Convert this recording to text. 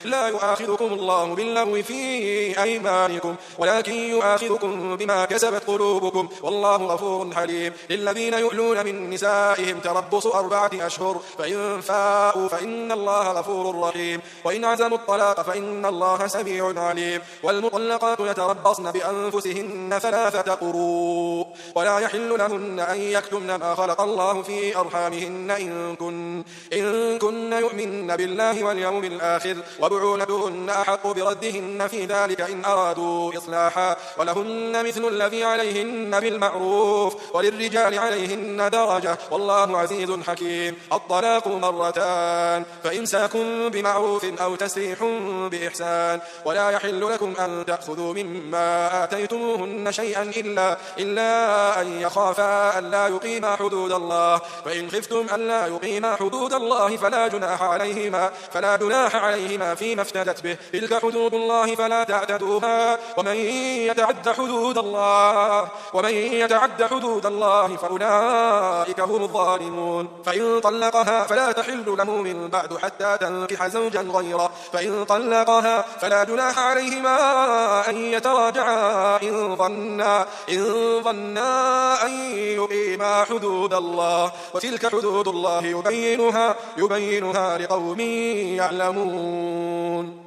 لا يؤاخذكم الله باللغو في أيمانكم ولكن يؤاخذكم بما كسبت قلوبكم والله غفور حليم. للذين يؤلون من نسائهم تربص 4 أشهر فإن فاءوا فإن الله غفور رحيم وإن عزموا الطلاق فإن الله سميع عليم. والمطلقات يتربصن بأنفسهن 3 قروء ولا يحل لهن أن يكتمن ما خلق الله في أرحامهن إن كن يؤمن بالله واليوم الآخر وبعولتهن أحق بردهن في ذلك إن أرادوا إصلاحا ولهن مثل الذي عليهن بالمعروف وللرجال عليهن درجة والله عزيز حكيم. الطلاق 2 فإمساك بمعروف أو تسريح بإحسان ولا يحل لكم أن تأخذوا مما آتيتموهن شيئا إلا أن يخافا ألا يقيما حدود الله فإن خفتم ألا يقيما حدود الله فلا جناح عليهما فيما افتدت به تلك حدود الله فلا تعتدوها ومن يتعد حدود الله فأولئك هم الظالمون. فإن طلقها فلا تحل له من بعد حتى تنكح زوجا غيره فإن طلقها فلا جناح عليهما أن يتراجعا إن ظنا أن يقيما حدود الله وتلك حدود الله يبينها لقوم يعلمون.